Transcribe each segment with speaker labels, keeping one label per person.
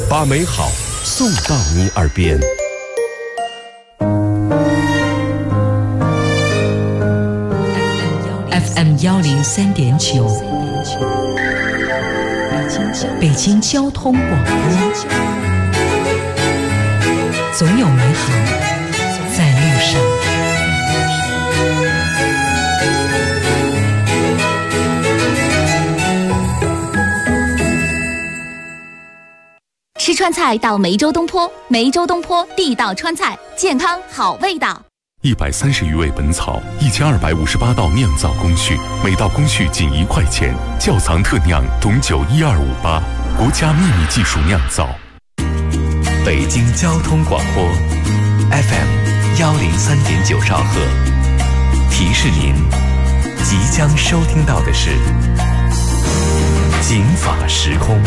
Speaker 1: 把美好送到你耳边。
Speaker 2: FM 103.9，北京交通广播，总有美好在路上。
Speaker 3: 吃川菜到梅州东坡，梅州东坡地道川菜，健康好味道。
Speaker 4: 130余味本草，1258道酿造工序，每道工序仅1块钱。窖藏特酿董酒12588，国家秘密技术酿造。
Speaker 5: 北京交通广播 FM 103.9兆赫，提示您即将收听到的是警法时空。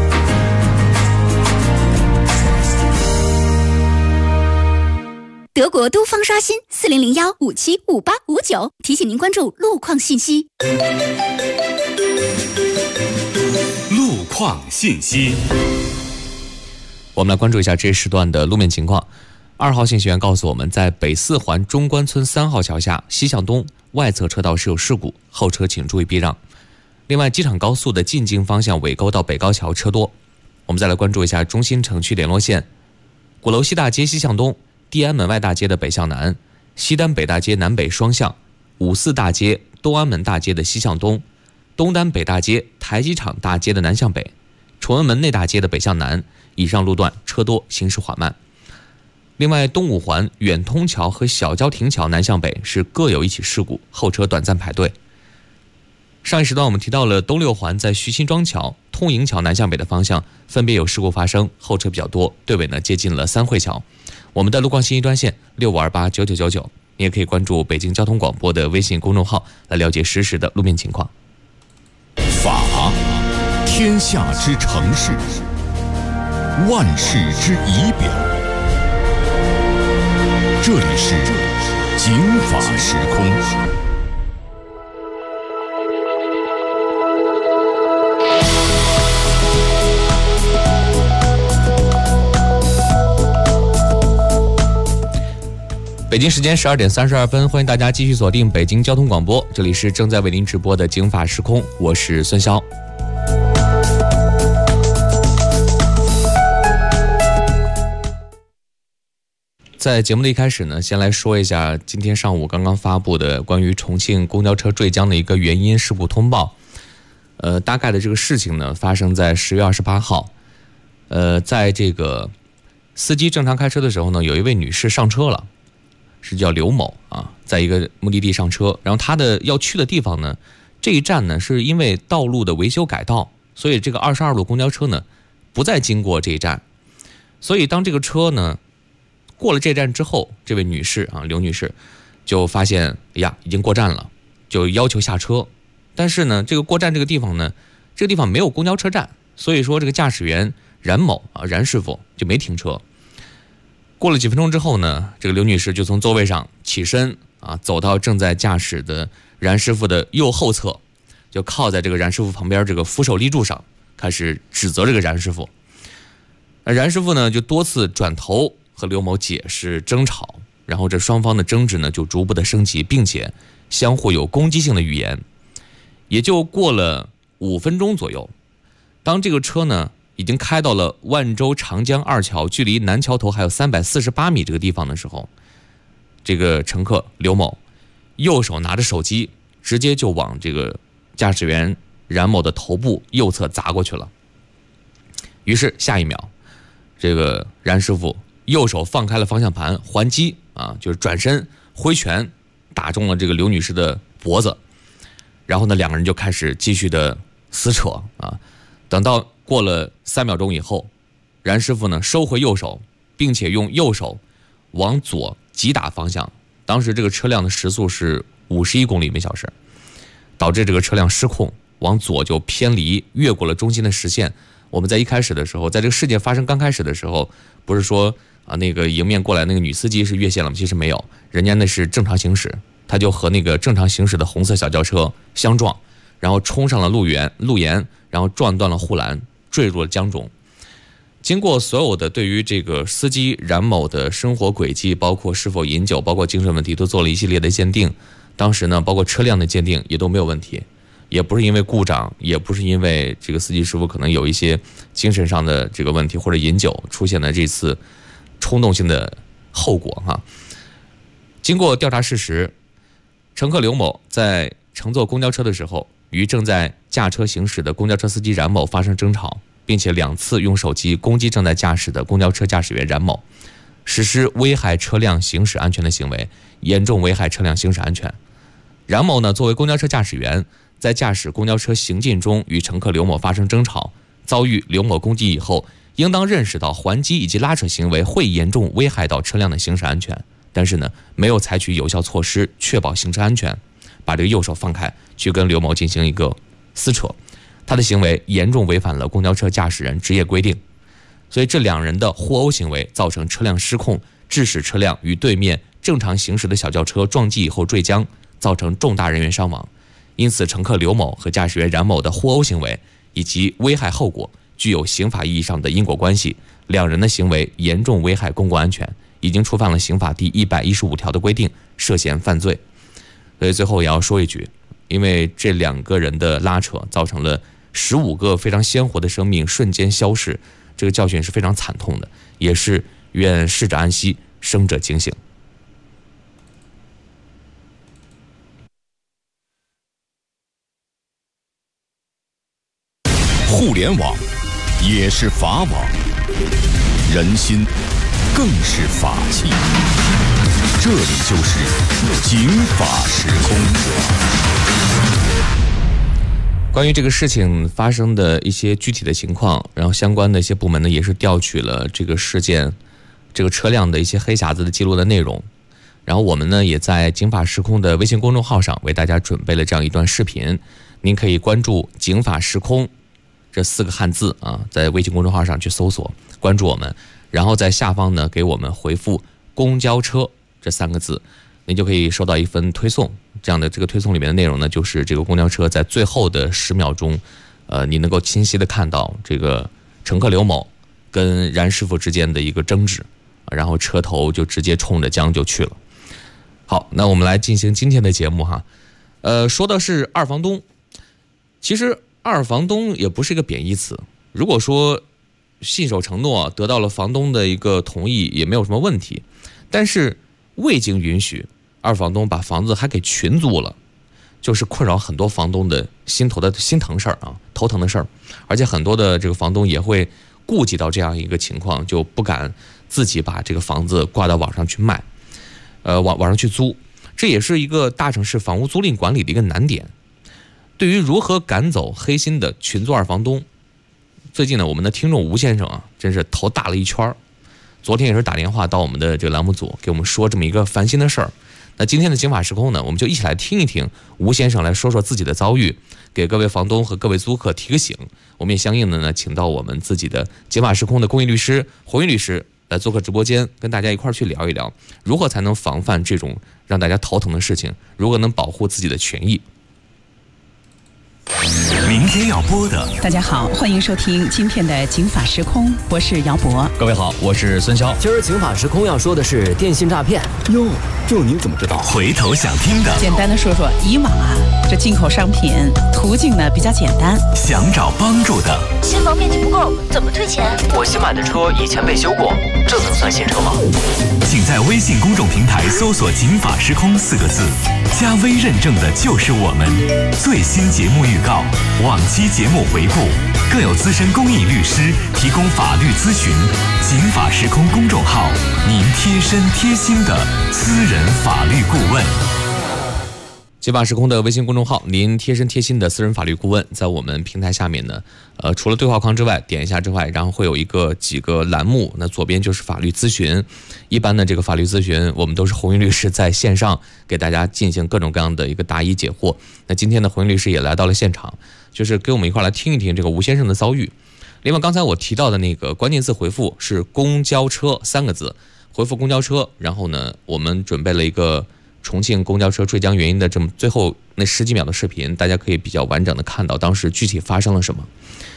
Speaker 3: 德国都方刷新4001575859，提醒您关注路况信息。
Speaker 5: 路况信息，
Speaker 6: 我们来关注一下这一时段的路面情况。2号信息员告诉我们，在北四环中关村3号桥下西向东外侧车道是有事故，后车请注意避让。另外，机场高速的进京方向尾沟到北高桥车多。我们再来关注一下中心城区联络线，鼓楼西大街西向东，地安门外大街的北向南，西单北大街南北双向，五四大街、东安门大街的西向东，东单北大街、台机场大街的南向北，崇文门内大街的北向南，以上路段车多，行驶缓慢。另外，东五环远通桥和小郊亭桥南向北是各有一起事故，后车短暂排队。上一时段我们提到了东六环在徐辛庄桥、通营桥南向北的方向分别有事故发生，后车比较多，队尾呢接近了三汇桥。我们的路况信息专线65289999，你也可以关注北京交通广播的微信公众号来了解实时的路面情况。
Speaker 1: 法，天下之城市，万世之仪表。这里是警法时空。
Speaker 6: 北京时间12点32分，欢迎大家继续锁定北京交通广播，这里是正在为您直播的警法时空，我是孙潇。在节目的一开始呢，先来说一下今天上午刚刚发布的关于重庆公交车坠江的一个原因事故通报。大概的这个事情呢，发生在10月28号。在这个司机正常开车的时候呢，有一位女士上车了。是叫刘某啊，在一个目的地上车，然后他的要去的地方呢，这一站呢是因为道路的维修改道，所以这个22路公交车呢不再经过这一站，所以当这个车呢过了这站之后，这位女士啊，刘女士就发现，哎呀，已经过站了，就要求下车，但是呢，这个过站这个地方呢，这个地方没有公交车站，所以说这个驾驶员冉某啊，冉师傅就没停车。过了几分钟之后呢，这个刘女士就从座位上起身啊，走到正在驾驶的冉师傅的右后侧，就靠在这个冉师傅旁边这个扶手立柱上，开始指责这个冉师傅。冉师傅呢就多次转头和刘某解释争吵，然后这双方的争执呢就逐步的升级，并且相互有攻击性的语言。也就过了5分钟左右，当这个车呢已经开到了万州长江2桥，距离南桥头还有348米这个地方的时候，这个乘客刘某右手拿着手机，直接就往这个驾驶员冉某的头部右侧砸过去了。于是下一秒，这个冉师傅右手放开了方向盘还击啊，就是转身挥拳打中了这个刘女士的脖子，然后呢两个人就开始继续的撕扯啊。等到过了3秒钟以后，冉师傅呢收回右手，并且用右手往左急打方向。当时这个车辆的时速是51公里每小时，导致这个车辆失控，往左就偏离，越过了中心的实线。我们在一开始的时候，在这个事件发生刚开始的时候，不是说啊那个迎面过来那个女司机是越线了吗？其实没有，人家那是正常行驶，他就和那个正常行驶的红色小轿车相撞，然后冲上了路沿，然后撞断了护栏，坠入了江中。 经过所有的对于这个司机冉某的生活轨迹，包括是否饮酒，包括精神问题，都做了一系列的鉴定。当时呢，包括车辆的鉴定也都没有问题，也不是因为故障，也不是因为这个司机师傅可能有一些精神上的这个问题或者饮酒出现了这次冲动性的后果哈。经过调查事实，乘客刘某在乘坐公交车的时候，与正在驾车行驶的公交车司机冉某发生争吵，并且2次用手机攻击正在驾驶的公交车驾驶员冉某，实施危害车辆行驶安全的行为，严重危害车辆行驶安全。冉某呢，作为公交车驾驶员，在驾驶公交车行进中与乘客刘某发生争吵，遭遇刘某攻击以后，应当认识到还击以及拉扯行为会严重危害到车辆的行驶安全，但是呢，没有采取有效措施确保行车安全，把这个右手放开去跟刘某进行一个撕扯，他的行为严重违反了公交车驾驶人职业规定。所以这2人的互殴行为造成车辆失控，致使车辆与对面正常行驶的小轿车撞击以后坠江，造成重大人员伤亡。因此乘客刘某和驾驶员冉某的互殴行为以及危害后果具有刑法意义上的因果关系，2人的行为严重危害公共安全，已经触犯了刑法第115条的规定，涉嫌犯罪。所以最后也要说一句，因为这2个人的拉扯造成了15个非常鲜活的生命瞬间消逝，这个教训是非常惨痛的，也是愿逝者安息，生者警醒。
Speaker 1: 互联网也是法网，人心更是法器。这里就是警法时空。
Speaker 6: 关于这个事情发生的一些具体的情况，然后相关的一些部门呢，也是调取了这个事件这个车辆的一些黑匣子的记录的内容，然后我们呢也在警法时空的微信公众号上为大家准备了这样一段视频，您可以关注警法时空这4个汉字啊，在微信公众号上去搜索关注我们，然后在下方呢给我们回复公交车这3个字，您就可以收到一份推送。这样的这个推送里面的内容呢，就是这个公交车在最后的10秒钟，你能够清晰的看到这个乘客刘某跟冉师傅之间的一个争执，然后车头就直接冲着江就去了。好，那我们来进行今天的节目哈。说的是二房东，其实二房东也不是一个贬义词。如果说信守承诺得到了房东的一个同意，也没有什么问题，但是未经允许，二房东把房子还给群租了，就是困扰很多房东的心疼事儿啊，头疼的事儿。而且很多的这个房东也会顾及到这样一个情况，就不敢自己把这个房子挂到网上去卖，网上去租。这也是一个大城市房屋租赁管理的一个难点。对于如何赶走黑心的群租二房东，最近呢，我们的听众吴先生啊，真是头大了一圈。昨天也是打电话到我们的这个栏目组，给我们说这么一个烦心的事儿。那今天的警法时空呢，我们就一起来听一听吴先生来说说自己的遭遇，给各位房东和各位租客提个醒。我们也相应的呢，请到我们自己的警法时空的公益律师洪云律师来做客直播间，跟大家一块儿去聊一聊，如何才能防范这种让大家头疼的事情，如何能保护自己的权益。
Speaker 5: 明天要播的，
Speaker 2: 大家好，欢迎收听今天的警法时空，我是姚博。
Speaker 7: 各位好，我是孙潇。
Speaker 8: 今儿警法时空要说的是电信诈骗。
Speaker 7: 哟，这您怎么知道？
Speaker 5: 回头想听的，
Speaker 2: 简单的说说，以往啊，这进口商品途径呢比较简单。
Speaker 5: 想找帮助的，
Speaker 3: 新房面积不够，怎么退钱？
Speaker 8: 我新买的车以前被修过，这能算新车吗？
Speaker 5: 请在微信公众平台搜索警法时空4个字，加微认证的就是我们。最新节目预告，往期节目回顾，更有资深公益律师提供法律咨询。警法时空公众号，您贴身贴心的私人法律顾问。
Speaker 6: 警法时空的微信公众号，您贴身贴心的私人法律顾问，在我们平台下面呢，除了对话框之外，点一下之外，然后会有几个栏目，那左边就是法律咨询。一般的这个法律咨询，我们都是洪云律师在线上给大家进行各种各样的一个答疑解惑。那今天的洪云律师也来到了现场，就是跟我们一块来听一听这个吴先生的遭遇。另外，刚才我提到的那个关键字回复是公交车3个字，回复公交车，然后呢，我们准备了一个重庆公交车坠江原因的这么最后那10几秒的视频，大家可以比较完整的看到当时具体发生了什么。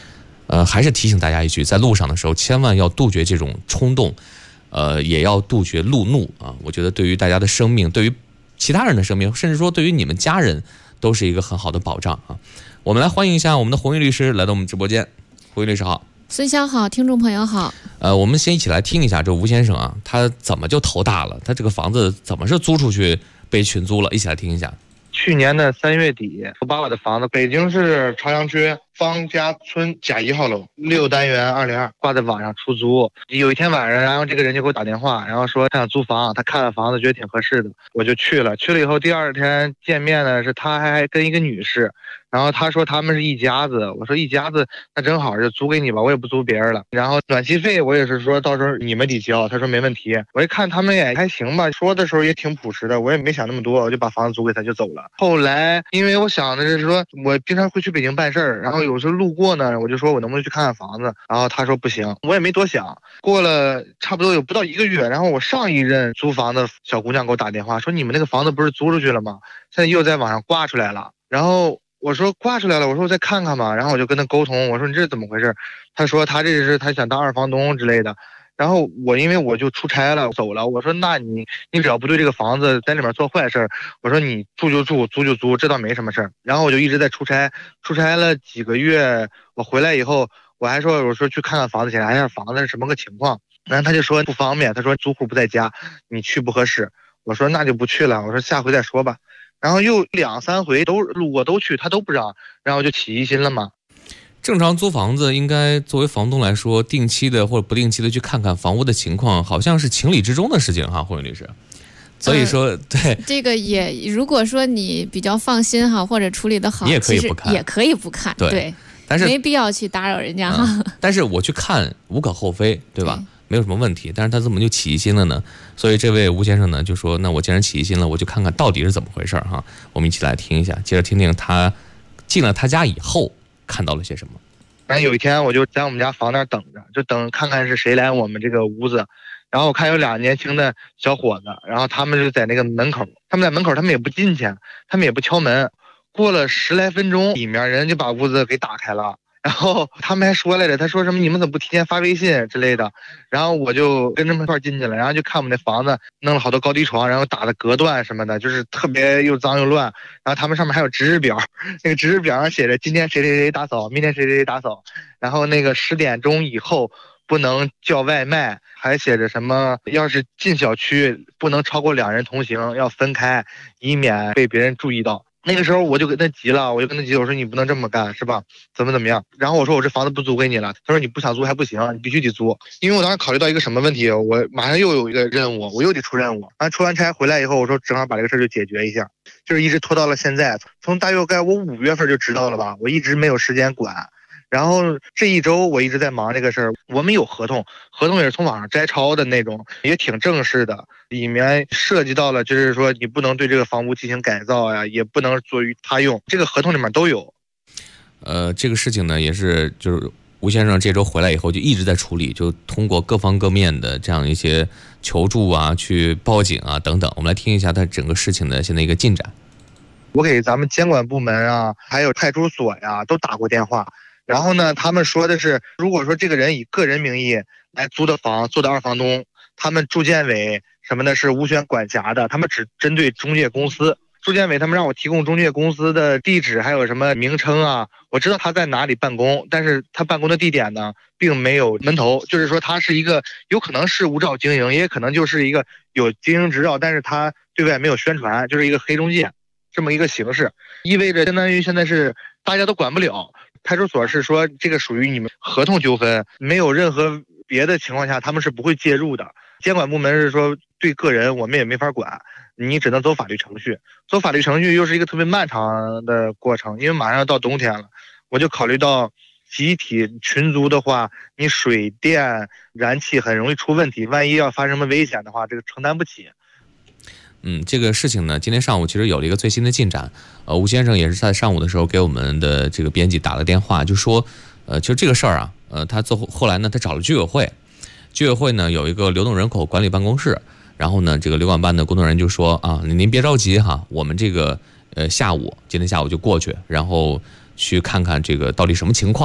Speaker 6: 还是提醒大家一句，在路上的时候千万要杜绝这种冲动，也要杜绝路怒啊。我觉得对于大家的生命，对于其他人的生命，甚至说对于你们家人，都是一个很好的保障啊。我们来欢迎一下我们的红玉律师来到我们直播间。红玉律师好。
Speaker 9: 孙潇好，听众朋友好。
Speaker 6: 我们先一起来听一下这吴先生啊，他怎么就头大了？他这个房子怎么是租出去被群租了？一起来听一下。
Speaker 10: 去年的3月底，我把我的房子北京市朝阳区方家村甲1号楼6单元202挂在网上出租。有一天晚上，然后这个人就给我打电话，然后说他想租房，他看了房子觉得挺合适的，我就去了。去了以后，第二天见面呢，是他还跟一个女士。然后他说他们是一家子，我说一家子那正好就租给你吧，我也不租别人了。然后暖气费我也是说到时候你们得交，他说没问题。我一看他们也还行吧，说的时候也挺朴实的，我也没想那么多，我就把房子租给他就走了。后来因为我想的是说我经常会去北京办事儿，然后有时候路过呢，我就说我能不能去看看房子，然后他说不行，我也没多想。过了差不多有不到1个月，然后我上一任租房的小姑娘给我打电话说你们那个房子不是租出去了吗？现在又在网上挂出来了。然后我说挂出来了，我说我再看看吧，然后我就跟他沟通，我说你这是怎么回事？他说他这是他想当二房东之类的。然后因为我就出差了走了，我说那你只要不对这个房子在里面做坏事，我说你住就住，租就租，这倒没什么事儿。然后我就一直在出差了几个月，我回来以后我还说我说去看看房子，检查一下房子是什么个情况。然后他就说不方便，他说租户不在家，你去不合适。我说那就不去了，我说下回再说吧。然后又2、3回都路过都去，他都不让，然后就起疑心了嘛。
Speaker 6: 正常租房子应该作为房东来说，定期的或者不定期的去看看房屋的情况，好像是情理之中的事情哈，慧云律师。所以说，对
Speaker 9: 这个也，如果说你比较放心哈，或者处理的好，
Speaker 6: 你也可以不看，
Speaker 9: 也可以不看，对，
Speaker 6: 但是
Speaker 9: 没必要去打扰人家哈。
Speaker 6: 但是我去看无可厚非，对吧？没有什么问题，但是他怎么就起疑心了呢？所以这位吴先生呢就说，那我既然起疑心了，我就看看到底是怎么回事哈。我们一起来听一下，接着听听他进了他家以后看到了些什么。
Speaker 10: 然后有一天我就在我们家房那儿等着，就等看看是谁来我们这个屋子。然后我看有2年轻的小伙子，然后他们就在那个门口，他们也不进去，他们也不敲门。过了10来分钟，里面人就把屋子给打开了。然后他们还说来着，他说什么你们怎么不提前发微信之类的。然后我就跟他们一块进去了，然后就看我们那房子弄了好多高低床，然后打的隔断什么的，就是特别又脏又乱。然后他们上面还有值日表，那个值日表上写着今天谁谁谁打扫，明天谁谁谁打扫，然后那个10点钟以后不能叫外卖，还写着什么要是进小区不能超过2人同行，要分开，以免被别人注意到。那个时候我就跟他急了，我说你不能这么干是吧？怎么样？然后我说我这房子不租给你了，他说你不想租还不行，你必须得租。因为我当时考虑到一个什么问题，我马上又有一个任务，我又得出任务。出完差回来以后，我说正好把这个事就解决一下，就是一直拖到了现在。从大约我5月份就知道了吧，我一直没有时间管。然后这1周我一直在忙这个事儿。我们有合同也是从网上摘抄的那种，也挺正式的，里面涉及到了就是说你不能对这个房屋进行改造呀，也不能作为他用，这个合同里面都有。
Speaker 6: 这个事情呢也是就是吴先生这周回来以后就一直在处理，就通过各方各面的这样一些求助啊，去报警啊等等。我们来听一下他整个事情的现在一个进展。
Speaker 10: 我给咱们监管部门啊，还有派出所呀都打过电话。然后呢，他们说的是，如果说这个人以个人名义来租的房，做的二房东，他们住建委什么的是无权管辖的，他们只针对中介公司。住建委他们让我提供中介公司的地址，还有什么名称啊，我知道他在哪里办公，但是他办公的地点呢，并没有门头，就是说他是一个有可能是无照经营，也可能就是一个有经营执照，但是他对外没有宣传，就是一个黑中介这么一个形式，意味着相当于现在是大家都管不了。派出所是说这个属于你们合同纠纷，没有任何别的情况下他们是不会介入的。监管部门是说对个人我们也没法管，你只能走法律程序。走法律程序又是一个特别漫长的过程，因为马上要到冬天了，我就考虑到集体群租的话，你水电燃气很容易出问题，万一要发生什么危险的话，这个承担不起。
Speaker 6: 这个事情呢，今天上午其实有了一个最新的进展。吴先生也是在上午的时候给我们的这个编辑打了电话，就说，其实这个事儿啊，他后来呢，他找了居委会，居委会呢有一个流动人口管理办公室，然后呢，这个流管办的工作人员就说啊，您别着急哈，我们这个今天下午就过去，然后去看看这个到底什么情况，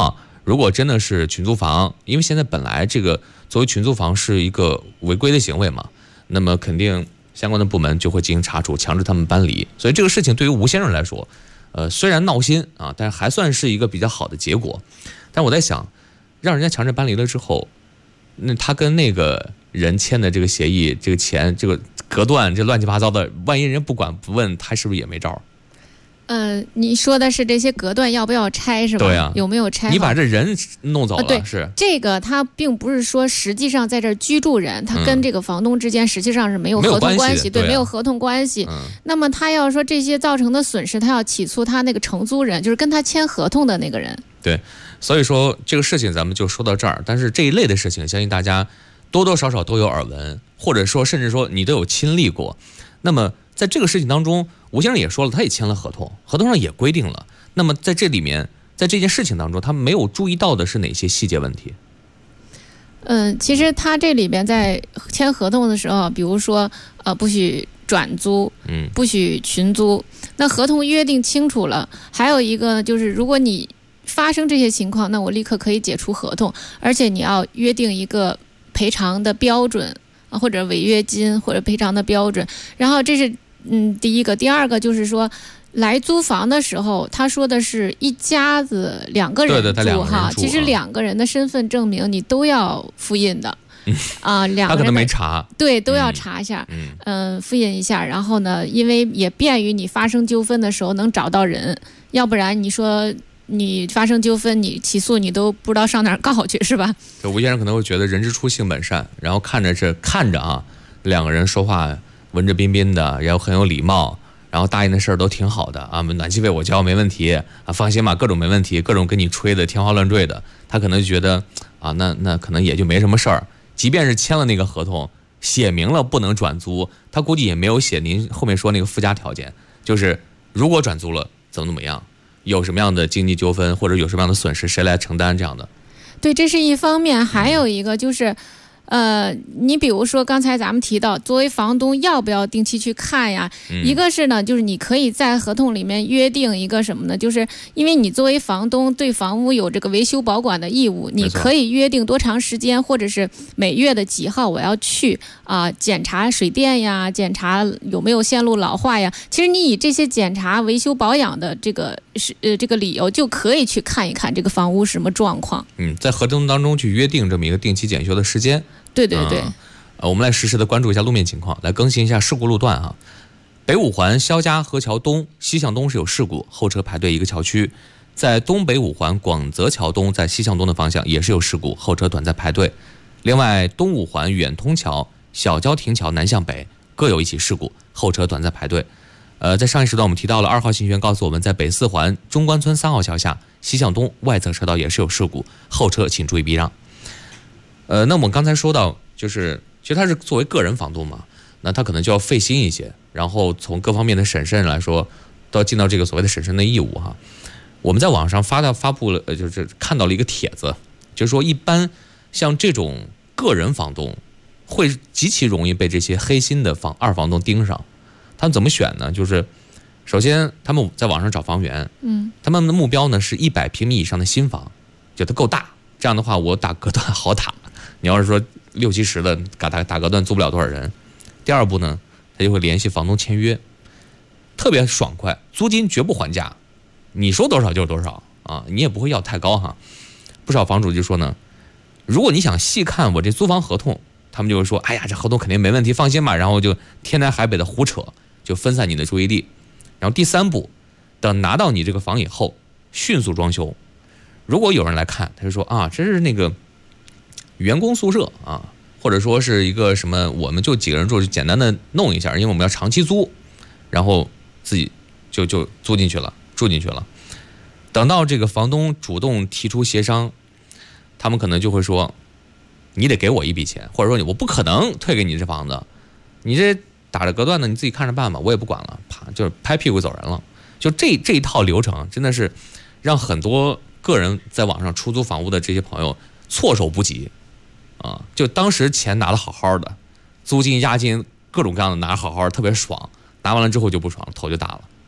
Speaker 6: 如果真的是群租房，因为现在本来这个作为群租房是一个违规的行为嘛，那么肯定相关的部门就会进行查处，强制他们搬离。所以这个事情对于吴先生来说，虽然闹心啊，但是还算是一个比较好的结果。但我在想，让人家强制搬离了之后，那他跟那个人签的这个协议，这个钱，这个隔断，这乱七八糟的，万一人不管不问，他是不是也没招？
Speaker 9: 你说的是这些隔断要不要拆是吧？
Speaker 6: 对啊，
Speaker 9: 有没有拆好？
Speaker 6: 你把这人弄走了，
Speaker 9: 对，
Speaker 6: 是
Speaker 9: 这个他并不是说实际上在这儿居住人，他跟这个房东之间实际上是没有合同关系，对，没有合同关系。那么他要说这些造成的损失，他要起诉他那个承租人，就是跟他签合同的那个人。
Speaker 6: 对，所以说这个事情咱们就说到这儿。但是这一类的事情，相信大家多多少少都有耳闻，或者说甚至说你都有亲历过。那么在这个事情当中，吴先生也说了，他也签了合同，合同上也规定了。那么在这里面，在这件事情当中，他没有注意到的是哪些细节问题？
Speaker 9: 其实他这里边在签合同的时候，比如说不许转租，不许群租，那合同约定清楚了。还有一个就是，如果你发生这些情况，那我立刻可以解除合同，而且你要约定一个赔偿的标准，或者违约金或者赔偿的标准。然后这是第一个。第二个就是说，来租房的时候，他说的是一家子2个人住哈，其实2个人的身份证明你都要复印的。2个人
Speaker 6: 他可能没查，
Speaker 9: 对，都要查一下，复印一下。然后呢，因为也便于你发生纠纷的时候能找到人，要不然你说你发生纠纷，你起诉你都不知道上哪儿告去，是吧？
Speaker 6: 就吴先生可能会觉得人之初性本善，然后看着啊，2个人说话文质彬彬的，然后很有礼貌，然后答应的事儿都挺好的啊，暖气费我交没问题啊，放心吧，各种没问题，各种跟你吹的天花乱坠的，他可能就觉得啊，那可能也就没什么事儿。即便是签了那个合同，写明了不能转租，他估计也没有写您后面说那个附加条件，就是如果转租了怎么样，有什么样的经济纠纷或者有什么样的损失，谁来承担这样的？
Speaker 9: 对，这是一方面。还有一个就是，你比如说刚才咱们提到，作为房东要不要定期去看呀？一个是呢，就是你可以在合同里面约定一个什么呢？就是因为你作为房东对房屋有这个维修保管的义务，你可以约定多长时间，或者是每月的几号我要去检查水电呀，检查有没有线路老化呀。其实你以这些检查维修保养的这个理由，就可以去看一看这个房屋什么状况。
Speaker 6: 在合同当中去约定这么一个定期检修的时间。
Speaker 9: 对对对，
Speaker 6: 我们来实时的关注一下路面情况，来更新一下事故路段啊。北五环肖家河桥东西向东是有事故，后车排队一个桥区。在东北五环广泽桥东在西向东的方向也是有事故，后车短暂排队。另外东五环远通桥小郊亭桥南向北各有一起事故，后车短暂排队。在上一时段我们提到了2号信息员告诉我们，在北四环中关村3号桥下西向东外侧车道也是有事故，后车请注意避让。那我们刚才说到，就是其实他是作为个人房东嘛，那他可能就要费心一些，然后从各方面的审慎来说，都要尽到这个所谓的审慎的义务哈。我们在网上发布了，就是看到了一个帖子，就是说一般像这种个人房东会极其容易被这些黑心的二房东盯上。他们怎么选呢？就是首先他们在网上找房源，他们的目标呢是100平米以上的新房，觉得够大，这样的话我打隔断好打。你要是说60、70的打隔断租不了多少人。第二步呢，他就会联系房东签约，特别爽快，租金绝不还价，你说多少就是多少啊，你也不会要太高哈。不少房主就说呢，如果你想细看我这租房合同，他们就会说，哎呀，这合同肯定没问题，放心吧，然后就天南海北的胡扯，就分散你的注意力。然后第3步，等拿到你这个房以后，迅速装修。如果有人来看，他就说啊，这是那个员工宿舍啊，或者说是一个什么，我们就几个人住，就简单的弄一下，因为我们要长期租，然后自己就租进去了，住进去了。等到这个房东主动提出协商，他们可能就会说，你得给我一笔钱，或者说我不可能退给你这房子，你这打着隔断的你自己看着办吧，我也不管了，啪就是拍屁股走人了。就这一套流程真的是让很多个人在网上出租房屋的这些朋友措手不及啊！就当时钱拿得好好的，租金押金各种各样的拿好好的，特别爽，拿完了之后就不爽了，头就大了。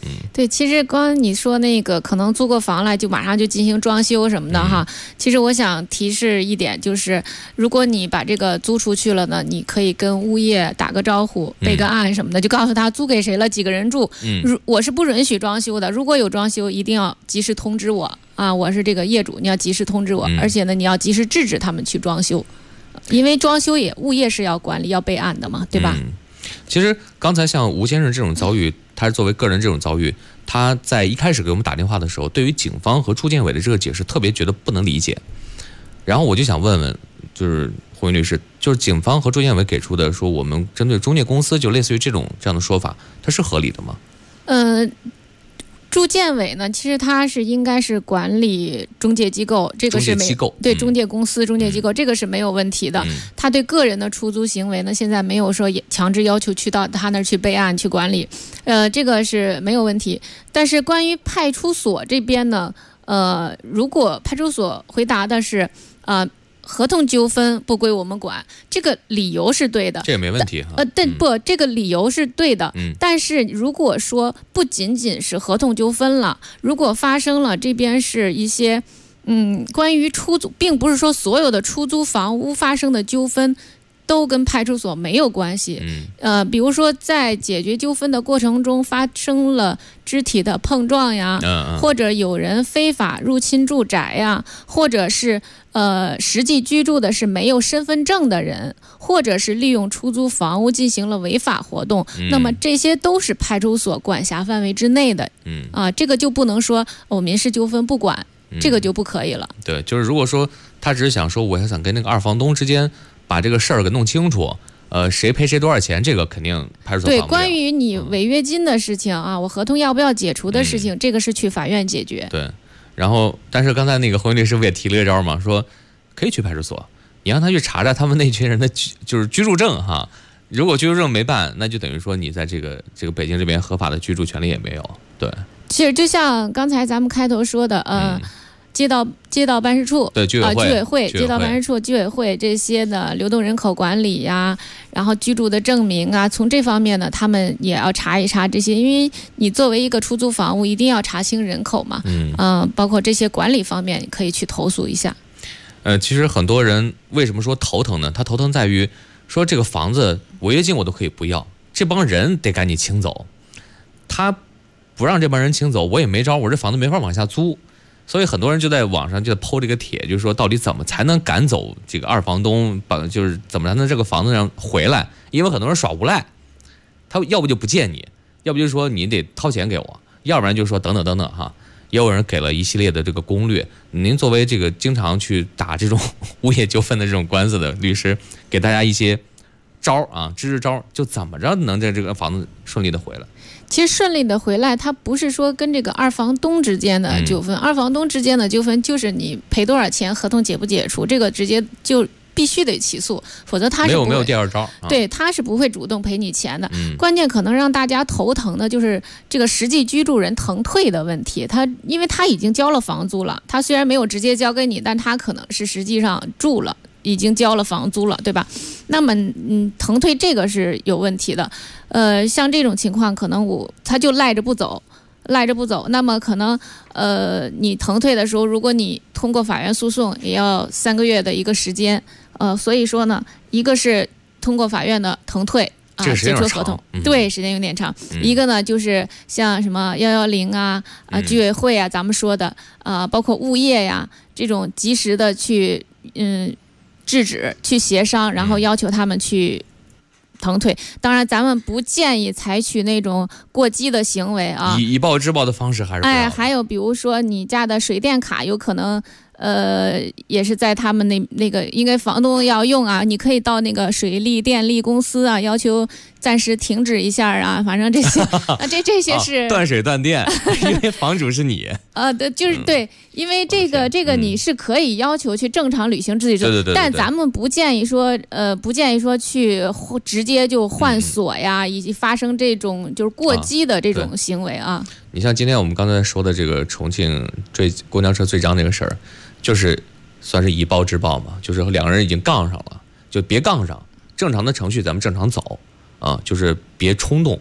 Speaker 9: 对，其实刚你说那个可能租过房了就马上就进行装修什么的哈，其实我想提示一点，就是如果你把这个租出去了呢，你可以跟物业打个招呼，备个案什么的，就告诉他租给谁了，几个人住，我是不允许装修的，如果有装修一定要及时通知我啊，我是这个业主，你要及时通知我，而且呢你要及时制止他们去装修，因为装修物业是要管理要备案的嘛，对吧？
Speaker 6: 其实刚才像吴先生这种遭遇，他是作为个人这种遭遇，他在一开始给我们打电话的时候，对于警方和住建委的这个解释特别觉得不能理解。然后我就想问问，就是胡云律师，就是警方和住建委给出的说我们针对中介公司就类似于这样的说法，它是合理的吗？
Speaker 9: 住建委呢，其实它是应该是管理中介机构，这个是对中介公司、中介机构，这个是没有问题的。他对个人的出租行为呢，现在没有说强制要求去到他那儿去备案去管理，这个是没有问题。但是关于派出所这边呢，如果派出所回答的是合同纠纷不归我们管，这个理由是对的，
Speaker 6: 这也没问题
Speaker 9: 这个理由是对的。但是如果说不仅仅是合同纠纷了，如果发生了这边是一些关于出租，并不是说所有的出租房屋发生的纠纷都跟派出所没有关系。比如说在解决纠纷的过程中发生了肢体的碰撞呀，或者有人非法入侵住宅呀，或者是实际居住的是没有身份证的人，或者是利用出租房屋进行了违法活动，那么这些都是派出所管辖范围之内的。这个就不能说民事纠纷不管，这个就不可以了。
Speaker 6: 对，就是如果说他只是想说我还想跟那个二房东之间把这个事儿给弄清楚，谁赔谁多少钱，这个肯定派出所管不了。
Speaker 9: 对，关于你违约金的事情啊，我合同要不要解除的事情，这个是去法院解决。
Speaker 6: 对，然后但是刚才那个侯律师不也提了一招嘛，说可以去派出所，你让他去查查他们那群人的就是居住证哈，如果居住证没办，那就等于说你在这个北京这边合法的居住权利也没有。对，
Speaker 9: 其实就像刚才咱们开头说的，街道办事处，
Speaker 6: 对，居委会、
Speaker 9: 街道办事处、居委会这些的流动人口管理呀，然后居住的证明啊，从这方面呢，他们也要查一查这些，因为你作为一个出租房屋，一定要查清人口嘛，包括这些管理方面，可以去投诉一下。
Speaker 6: 其实很多人为什么说头疼呢？他头疼在于说这个房子违约金我都可以不要，这帮人得赶紧清走，他不让这帮人清走，我也没招，我这房子没法往下租。所以很多人就在网上就抛这个帖，就是说到底怎么才能赶走这个二房东，就是怎么才能这个房子上回来？因为很多人耍无赖，他要不就不见你，要不就说你得掏钱给我，要不然就说等等等等哈。也有人给了一系列的这个攻略。您作为这个经常去打这种物业纠纷的这种官司的律师，给大家一些招啊，支招，就怎么着能在这个房子顺利的回来？
Speaker 9: 其实顺利的回来，它不是说跟这个二房东之间的纠纷，二房东之间的纠纷就是你赔多少钱，合同解不解除，这个直接就必须得起诉，否则他是
Speaker 6: 没有第二招，
Speaker 9: 对，他是不会主动赔你钱的。关键可能让大家头疼的就是这个实际居住人腾退的问题，因为他已经交了房租了，他虽然没有直接交给你，但他可能是实际上住了，已经交了房租了，对吧？那么腾退这个是有问题的。像这种情况可能他就赖着不走，那么可能你腾退的时候，如果你通过法院诉讼，也要3个月的一个时间。所以说呢，一个是通过法院的腾退啊，解除合同，对，时间有点长。一个呢就是像什么110啊、居委会啊，咱们说的包括物业呀，这种及时的去制止、去协商，然后要求他们去腾退。当然，咱们不建议采取那种过激的行为啊，
Speaker 6: 以暴制暴的方式还是不要。
Speaker 9: 还有比如说你家的水电卡有可能也是在他们那个应该房东要用啊，你可以到那个水利电力公司啊，要求暂时停止一下啊，反正这些这些是
Speaker 6: 断水断电，因为房主是你。
Speaker 9: 对，就是对，因为这个你是可以要求去正常履行自己责任，但咱们不建议说去直接就换锁呀，以及发生这种就是过激的这种行为啊。
Speaker 6: 你像今天我们刚才说的这个重庆公交车坠江这个事儿，就是算是以暴制暴嘛，就是两个人已经杠上了，就别杠上，正常的程序咱们正常走啊，就是别冲动，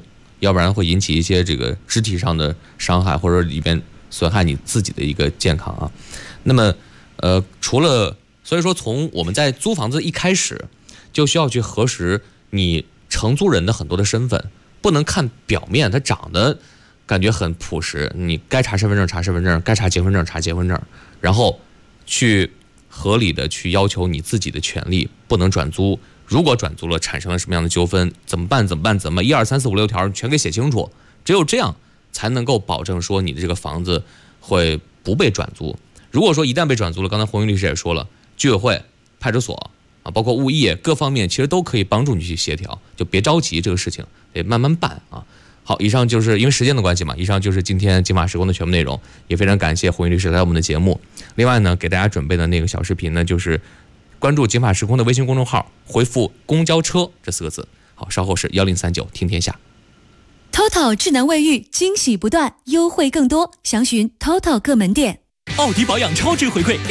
Speaker 6: 要不然会引起一些这个肢体上的伤害，或者里边损害你自己的一个健康啊。那么所以说从我们在租房子一开始就需要去核实你承租人的很多的身份，不能看表面，他长得感觉很朴实，你该查身份证查身份证，该查结婚证查结婚证，然后去合理的去要求你自己的权利，不能转租。如果转租了产生了什么样的纠纷，怎么办？1、2、3、4、5、6条全给写清楚，只有这样才能够保证说你的这个房子会不被转租。如果说一旦被转租了，刚才红云律师也说了，居委会、派出所啊，包括物业各方面其实都可以帮助你去协调，就别着急，这个事情得慢慢办啊。好，以上就是因为时间的关系嘛，以上就是今天金马时光的全部内容，也非常感谢红云律师来我们的节目。另外呢，给大家准备的那个小视频呢，就是关注金马时空的微信公众号，回复公交车这4个字。好，稍后是1039听天下。
Speaker 11: TOTO 智能卫浴惊喜不断，优惠更多，详询 TOTO 各门店。
Speaker 12: 奥迪保养超值回馈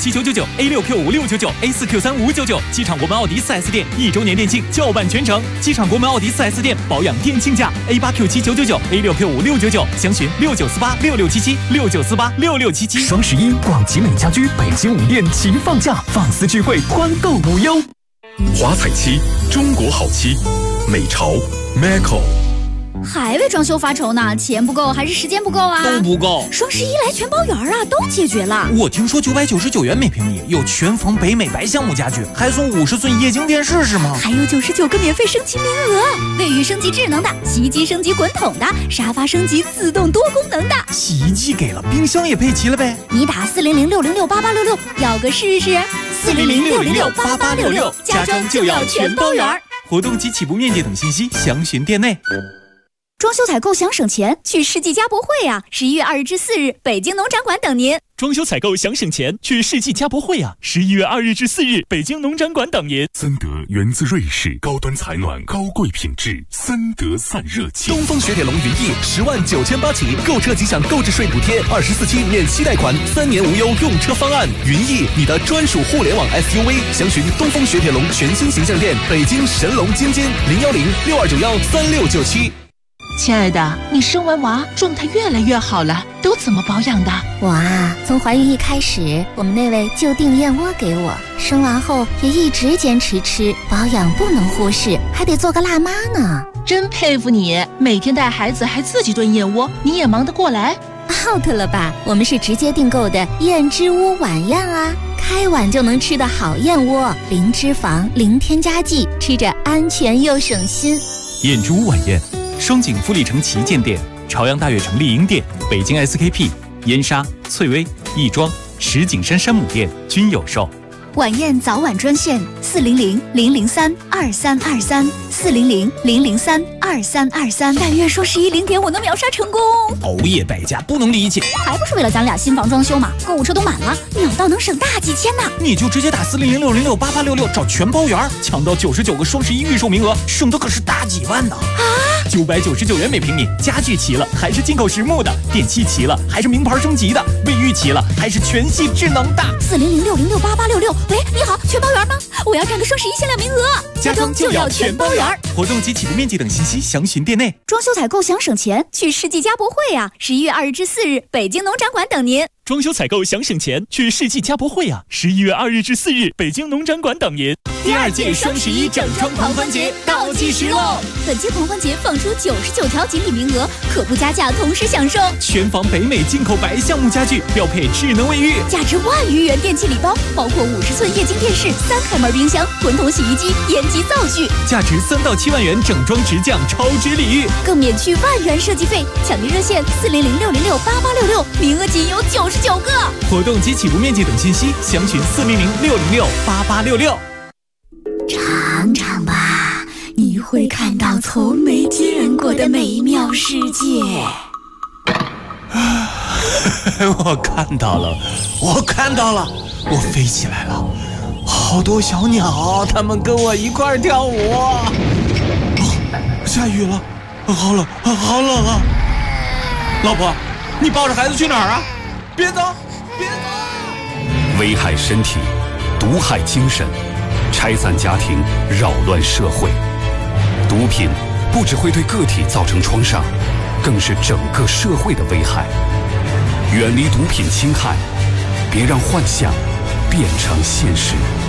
Speaker 12: A8Q7999、A6Q5699、A4Q3599，机场国门奥迪 4S 店1周年店庆叫办全程，机场国门奥迪 4S 店保养店庆价 A8Q7999、A6Q5699，详询69486677、69486677。
Speaker 13: 双11，广集美家居北京5店齐放假，放肆聚会，团购无忧。
Speaker 4: 华彩漆，中国好漆，美潮 Macco。
Speaker 3: 还为装修发愁呢？钱不够还是时间不够啊？
Speaker 12: 都不够。
Speaker 3: 双11来全包圆啊，都解决了。
Speaker 12: 我听说999元每平米有全房北美白橡木家具，还送50寸液晶电视是吗？
Speaker 3: 还有99个免费升级名额，卫浴升级智能的，洗衣机升级滚筒的，沙发升级自动多功能的。
Speaker 12: 洗衣机给了，冰箱也配齐了呗？
Speaker 3: 你打400-606-8866，要个试试。400-606-8866，家装就要全包圆。
Speaker 12: 活动及起步面积等信息详询店内。
Speaker 3: 装修采购想省钱，去世纪家博会啊！11月2日至4日，北京农展馆等您。
Speaker 12: 装修采购想省钱，去世纪家博会啊！11月2日至4日，北京农展馆等您。
Speaker 4: 森德源自瑞士，高端采暖，高贵品质，森德散热器。
Speaker 13: 东风雪铁龙云翼109800起，购车即享购置税补贴，24期免息贷款，3年无忧用车方案。云翼，你的专属互联网 SUV，详询东风雪铁龙全新形象店，北京神龙津津010-6291-3697。
Speaker 2: 亲爱的，你生完娃状态越来越好了，都怎么保养的？
Speaker 3: 我啊，从怀孕一开始，我们那位就订燕窝给我，生完后也一直坚持吃，保养不能忽视，还得做个辣妈呢。
Speaker 2: 真佩服你，每天带孩子还自己炖燕窝，你也忙得过来
Speaker 3: ？out 了吧？我们是直接订购的燕之屋晚宴啊，开碗就能吃的好燕窝，零脂肪，零添加剂，吃着安全又省心。
Speaker 12: 燕之屋晚宴。双井富力城旗舰店、朝阳大悦城丽婴店、北京 SKP、燕莎、翠微、亦庄、石景山山姆店均有售。
Speaker 3: 晚宴早晚专线400-003-2323，400-003-2323，但愿双11零点我能秒杀成功。
Speaker 12: 熬夜败家不能理解，
Speaker 3: 还不是为了咱俩新房装修嘛？购物车都满了，秒到能省大几千呢。
Speaker 12: 你就直接打400-606-8866找全包圆，抢到99个双11预售名额，省的可是大几万呢！999元每平米，家具齐了还是进口实木的，电器齐了还是名牌升级的，卫浴齐了还是全系智能的。
Speaker 3: 400-606-8866，喂，你好，全包圆吗？我要占个双11限量名额，
Speaker 12: 家装就要全包圆。活动及起步面积等信息详询店内。
Speaker 3: 装修采购想省钱，去世纪家博会啊！11月2日至4日，北京农展馆等您。
Speaker 12: 装修采购想省钱，去世纪家博会啊！11月2日至4日，北京农展馆等您。
Speaker 2: 第2届双11整装狂欢节倒计时喽！
Speaker 3: 本届狂欢节放出99条锦鲤名额，可不加价同时享受
Speaker 12: 全房北美进口白橡木家具，标配智能卫浴，
Speaker 3: 价值10000余元电器礼包，包括50寸液晶电视、3开门冰箱、滚筒洗衣机、烟机灶具，
Speaker 12: 价值3到7万元整装直降超值礼遇，
Speaker 3: 更免去10000元设计费。抢订热线400-606-8866，名额仅有99个。
Speaker 12: 活动及起步面积等信息详询400-606-8866。
Speaker 3: 尝尝吧，你会看到从没见过的美妙世界。
Speaker 12: 我看到了，我飞起来了，好多小鸟，它们跟我一块儿跳舞。下雨了，好冷啊！老婆，你抱着孩子去哪儿啊？别走！
Speaker 4: 危害身体，毒害精神，拆散家庭，扰乱社会。毒品
Speaker 14: 不只会对个体造成创伤，更是整个社会的危害。远离毒品侵害，别让幻想变成现实。